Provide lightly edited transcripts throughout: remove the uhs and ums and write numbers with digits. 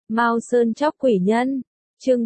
Mao Sơn chóc quỷ nhân, chương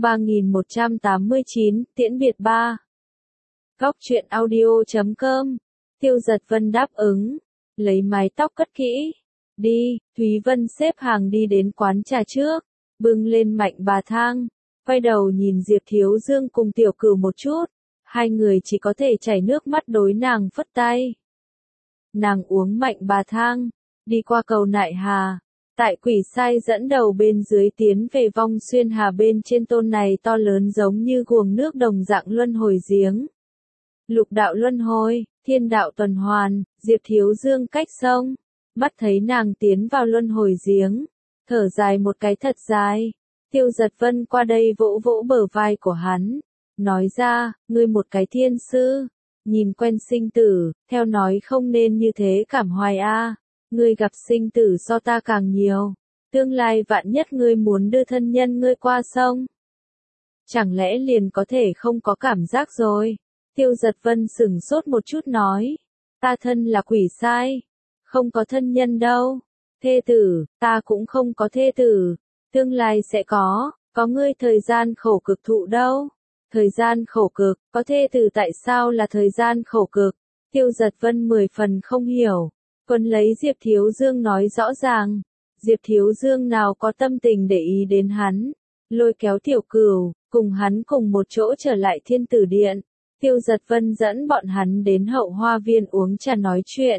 3189, tiễn biệt 3. Góc truyện audio.com, Tiêu Giật Vân đáp ứng, lấy mái tóc cất kỹ. Đi, Thúy Vân xếp hàng đi đến quán trà trước, bưng lên mạnh bà thang, quay đầu nhìn Diệp Thiếu Dương cùng Tiểu Cửu một chút, hai người chỉ có thể chảy nước mắt đối nàng phất tay. Nàng uống mạnh bà thang, đi qua cầu Nại Hà, tại quỷ sai dẫn đầu bên dưới tiến về vong xuyên hà bên trên tôn này to lớn giống như guồng nước đồng dạng luân hồi giếng. Lục đạo luân hồi, thiên đạo tuần hoàn, Diệp Thiếu Dương cách sông, mắt thấy nàng tiến vào luân hồi giếng, thở dài một cái thật dài. Tiêu Giật Vân qua đây vỗ vỗ bờ vai của hắn, nói ra, ngươi một cái thiên sư, nhìn quen sinh tử, theo nói không nên như thế cảm hoài a. Ngươi gặp sinh tử so ta càng nhiều, tương lai vạn nhất ngươi muốn đưa thân nhân ngươi qua sông, chẳng lẽ liền có thể không có cảm giác rồi? Tiêu Giật Vân sửng sốt một chút nói, ta thân là quỷ sai, không có thân nhân đâu, thê tử, ta cũng không có thê tử, tương lai sẽ có ngươi thời gian khổ cực thụ đâu, thời gian khổ cực, có thê tử tại sao là thời gian khổ cực? Tiêu Giật Vân 10 phần không hiểu. Quân lấy Diệp Thiếu Dương nói rõ ràng, Diệp Thiếu Dương nào có tâm tình để ý đến hắn, lôi kéo Tiểu Cửu, cùng hắn cùng một chỗ trở lại Thiên Tử Điện. Tiêu Giật Vân dẫn bọn hắn đến hậu hoa viên uống trà nói chuyện.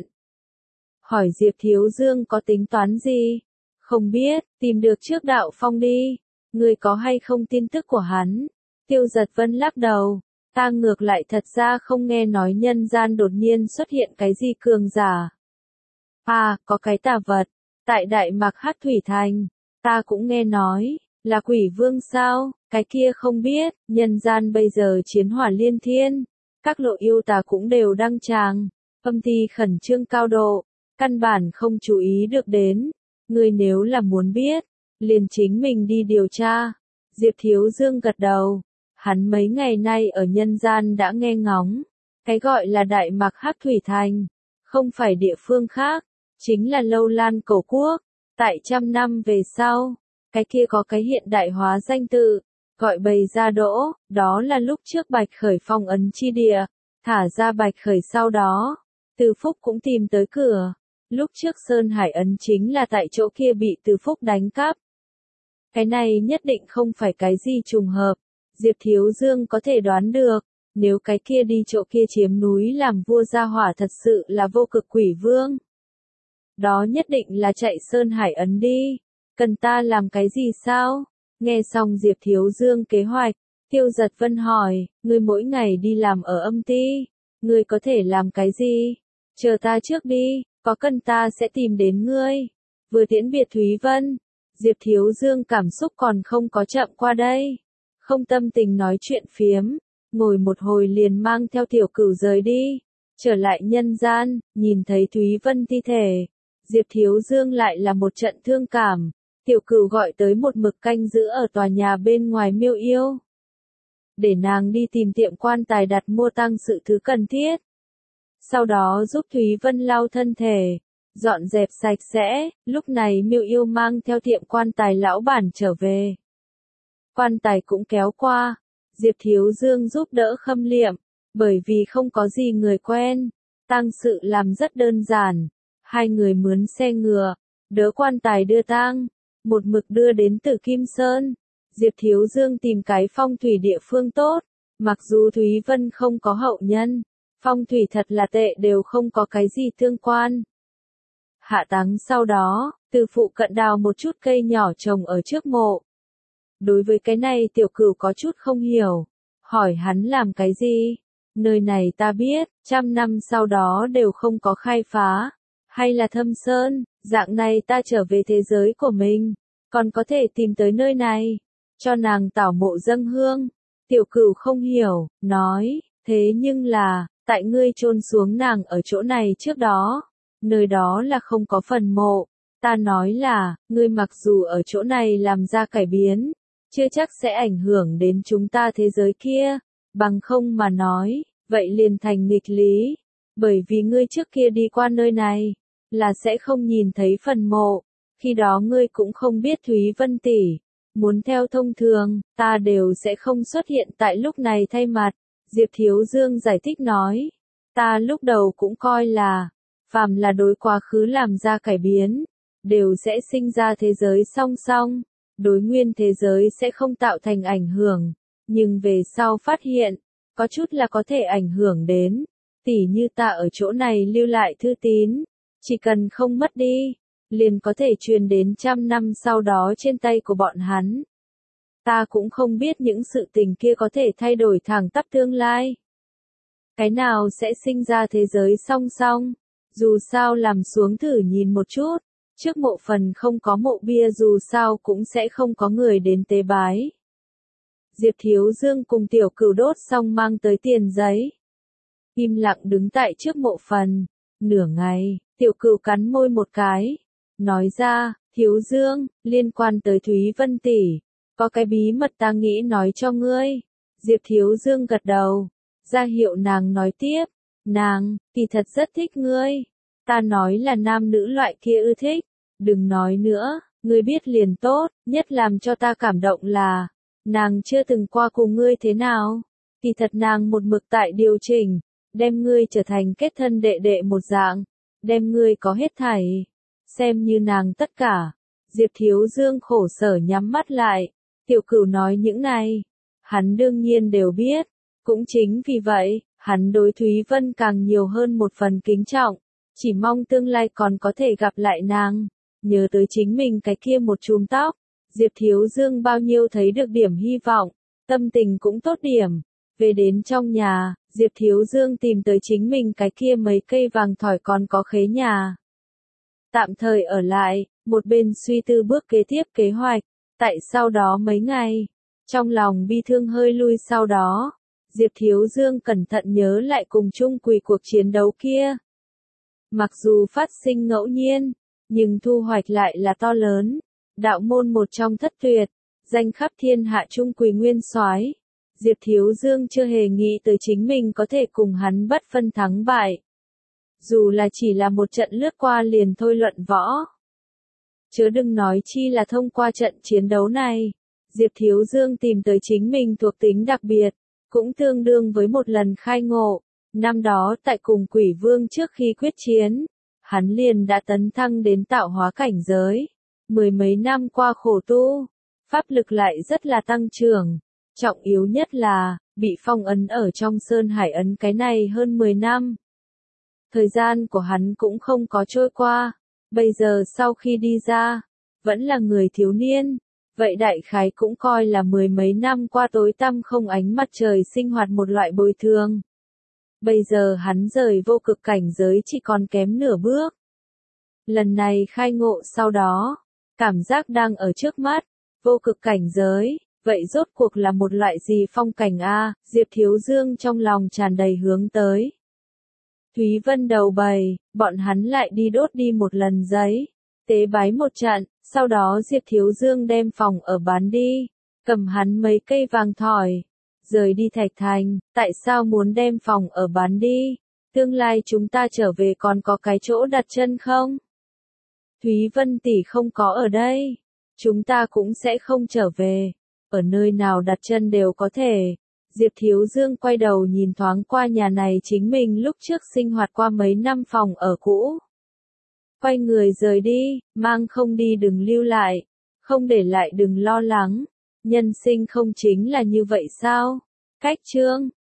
Hỏi Diệp Thiếu Dương có tính toán gì? Không biết, tìm được trước Đạo Phong đi, người có hay không tin tức của hắn? Tiêu Giật Vân lắc đầu, ta ngược lại thật ra không nghe nói nhân gian đột nhiên xuất hiện cái gì cường giả. À, có cái tà vật, tại Đại Mạc Hắc Thủy Thành, ta cũng nghe nói, là quỷ vương sao, cái kia không biết, nhân gian bây giờ chiến hỏa liên thiên, các lộ yêu tà cũng đều đăng tràng, âm ty khẩn trương cao độ, căn bản không chú ý được đến, người nếu là muốn biết, liền chính mình đi điều tra. Diệp Thiếu Dương gật đầu, hắn mấy ngày nay ở nhân gian đã nghe ngóng, cái gọi là Đại Mạc Hắc Thủy Thành, không phải địa phương khác, chính là Lâu Lan Cổ Quốc, tại 100 năm về sau, cái kia có cái hiện đại hóa danh tự, gọi Bầy Gia Đỗ, đó là lúc trước Bạch Khởi phong ấn chi địa, thả ra Bạch Khởi sau đó, Từ Phúc cũng tìm tới cửa, lúc trước Sơn Hải ấn chính là tại chỗ kia bị Từ Phúc đánh cắp. Cái này nhất định không phải cái gì trùng hợp, Diệp Thiếu Dương có thể đoán được, nếu cái kia đi chỗ kia chiếm núi làm vua gia hỏa thật sự là vô cực quỷ vương. Đó nhất định là chạy Sơn Hải ấn đi, cần ta làm cái gì sao? Nghe xong Diệp Thiếu Dương kế hoạch, Tiêu Giật Vân hỏi, ngươi mỗi ngày đi làm ở âm ty, ngươi có thể làm cái gì? Chờ ta trước đi, có cần ta sẽ tìm đến ngươi. Vừa tiễn biệt Thúy Vân, Diệp Thiếu Dương cảm xúc còn không có chậm qua đây, không tâm tình nói chuyện phiếm, ngồi một hồi liền mang theo Tiểu Cửu rời đi, trở lại nhân gian, nhìn thấy Thúy Vân thi thể. Diệp Thiếu Dương lại là một trận thương cảm, Tiểu Cửu gọi tới một mực canh giữ ở tòa nhà bên ngoài Miêu Yêu, để nàng đi tìm tiệm quan tài đặt mua tang sự thứ cần thiết. Sau đó giúp Thúy Vân lau thân thể, dọn dẹp sạch sẽ, lúc này Miêu Yêu mang theo tiệm quan tài lão bản trở về. Quan tài cũng kéo qua, Diệp Thiếu Dương giúp đỡ khâm liệm, bởi vì không có gì người quen, tang sự làm rất đơn giản. Hai người mướn xe ngựa, đỡ quan tài đưa tang, một mực đưa đến Tử Kim Sơn. Diệp Thiếu Dương tìm cái phong thủy địa phương tốt, mặc dù Thúy Vân không có hậu nhân, phong thủy thật là tệ đều không có cái gì tương quan. Hạ táng sau đó, từ phụ cận đào một chút cây nhỏ trồng ở trước mộ. Đối với cái này Tiểu Cửu có chút không hiểu, hỏi hắn làm cái gì? Nơi này ta biết, 100 năm sau đó đều không có khai phá. Hay là Thâm Sơn, dạng này ta trở về thế giới của mình, còn có thể tìm tới nơi này, cho nàng tảo mộ dâng hương. Tiểu Cửu không hiểu, nói, thế nhưng là, tại ngươi chôn xuống nàng ở chỗ này trước đó, nơi đó là không có phần mộ, ta nói là, ngươi mặc dù ở chỗ này làm ra cải biến, chưa chắc sẽ ảnh hưởng đến chúng ta thế giới kia, bằng không mà nói, vậy liền thành nghịch lý, bởi vì ngươi trước kia đi qua nơi này, là sẽ không nhìn thấy phần mộ, khi đó ngươi cũng không biết Thúy Vân tỷ, Muốn theo thông thường, ta đều sẽ không xuất hiện tại lúc này thay mặt. Diệp Thiếu Dương giải thích nói. Ta lúc đầu cũng coi là, phàm là đối quá khứ làm ra cải biến, đều sẽ sinh ra thế giới song song, đối nguyên thế giới sẽ không tạo thành ảnh hưởng, nhưng về sau phát hiện, có chút là có thể ảnh hưởng đến, tỉ như ta ở chỗ này lưu lại thư tín, chỉ cần không mất đi, liền có thể truyền đến 100 năm sau đó trên tay của bọn hắn. Ta cũng không biết những sự tình kia có thể thay đổi thẳng tắp tương lai. Cái nào sẽ sinh ra thế giới song song, dù sao làm xuống thử nhìn một chút, trước mộ phần không có mộ bia dù sao cũng sẽ không có người đến tế bái. Diệp Thiếu Dương cùng Tiểu Cửu đốt xong mang tới tiền giấy. Im lặng đứng tại trước mộ phần, nửa ngày, Tiểu Cửu cắn môi một cái, nói ra, Thiếu Dương, liên quan tới Thúy Vân tỷ, có cái bí mật ta nghĩ nói cho ngươi. Diệp Thiếu Dương gật đầu, ra hiệu nàng nói tiếp, nàng, kỳ thật rất thích ngươi. Ta nói là nam nữ loại kia ưa thích, đừng nói nữa, ngươi biết liền tốt, nhất làm cho ta cảm động là, nàng chưa từng qua cùng ngươi thế nào. Kỳ thật nàng một mực tại điều chỉnh, đem ngươi trở thành kết thân đệ đệ một dạng, đem ngươi có hết thảy, xem như nàng tất cả. Diệp Thiếu Dương khổ sở nhắm mắt lại, Tiểu Cửu nói những này, hắn đương nhiên đều biết, cũng chính vì vậy, hắn đối Thúy Vân càng nhiều hơn một phần kính trọng, chỉ mong tương lai còn có thể gặp lại nàng, nhớ tới chính mình cái kia một chùm tóc, Diệp Thiếu Dương bao nhiêu thấy được điểm hy vọng, tâm tình cũng tốt điểm. Về đến trong nhà, Diệp Thiếu Dương tìm tới chính mình cái kia mấy cây vàng thỏi còn có khế nhà. Tạm thời ở lại, một bên suy tư bước kế tiếp kế hoạch, tại sau đó mấy ngày, trong lòng bi thương hơi lui sau đó, Diệp Thiếu Dương cẩn thận nhớ lại cùng chung quỳ cuộc chiến đấu kia. Mặc dù phát sinh ngẫu nhiên, nhưng thu hoạch lại là to lớn, đạo môn một trong thất tuyệt, danh khắp thiên hạ chung quỳ nguyên soái. Diệp Thiếu Dương chưa hề nghĩ tới chính mình có thể cùng hắn bất phân thắng bại. Dù là chỉ là một trận lướt qua liền thôi luận võ. Chớ đừng nói chi là thông qua trận chiến đấu này, Diệp Thiếu Dương tìm tới chính mình thuộc tính đặc biệt, cũng tương đương với một lần khai ngộ. Năm đó tại cùng Quỷ Vương trước khi quyết chiến, hắn liền đã tấn thăng đến tạo hóa cảnh giới. Mười mấy năm qua khổ tu, pháp lực lại rất là tăng trưởng. Trọng yếu nhất là, bị phong ấn ở trong Sơn Hải ấn cái này hơn 10 năm. Thời gian của hắn cũng không có trôi qua, bây giờ sau khi đi ra, vẫn là người thiếu niên, vậy đại khái cũng coi là mười mấy năm qua tối tăm không ánh mặt trời sinh hoạt một loại bồi thường. Bây giờ hắn rời vô cực cảnh giới chỉ còn kém nửa bước. Lần này khai ngộ sau đó, cảm giác đang ở trước mắt, vô cực cảnh giới. Vậy rốt cuộc là một loại gì phong cảnh a? Diệp Thiếu Dương trong lòng tràn đầy hướng tới. Thúy Vân đầu bày, bọn hắn lại đi đốt đi một lần giấy, tế bái một trận, sau đó Diệp Thiếu Dương đem phòng ở bán đi, cầm hắn mấy cây vàng thỏi, rời đi Thạch Thành. Tại sao muốn đem phòng ở bán đi? Tương lai chúng ta trở về còn có cái chỗ đặt chân không? Thúy Vân tỷ không có ở đây, chúng ta cũng sẽ không trở về. Ở nơi nào đặt chân đều có thể. Diệp Thiếu Dương quay đầu nhìn thoáng qua nhà này chính mình lúc trước sinh hoạt qua mấy năm phòng ở cũ. Quay người rời đi, mang không đi đừng lưu lại, không để lại đừng lo lắng. Nhân sinh không chính là như vậy sao? Cách chương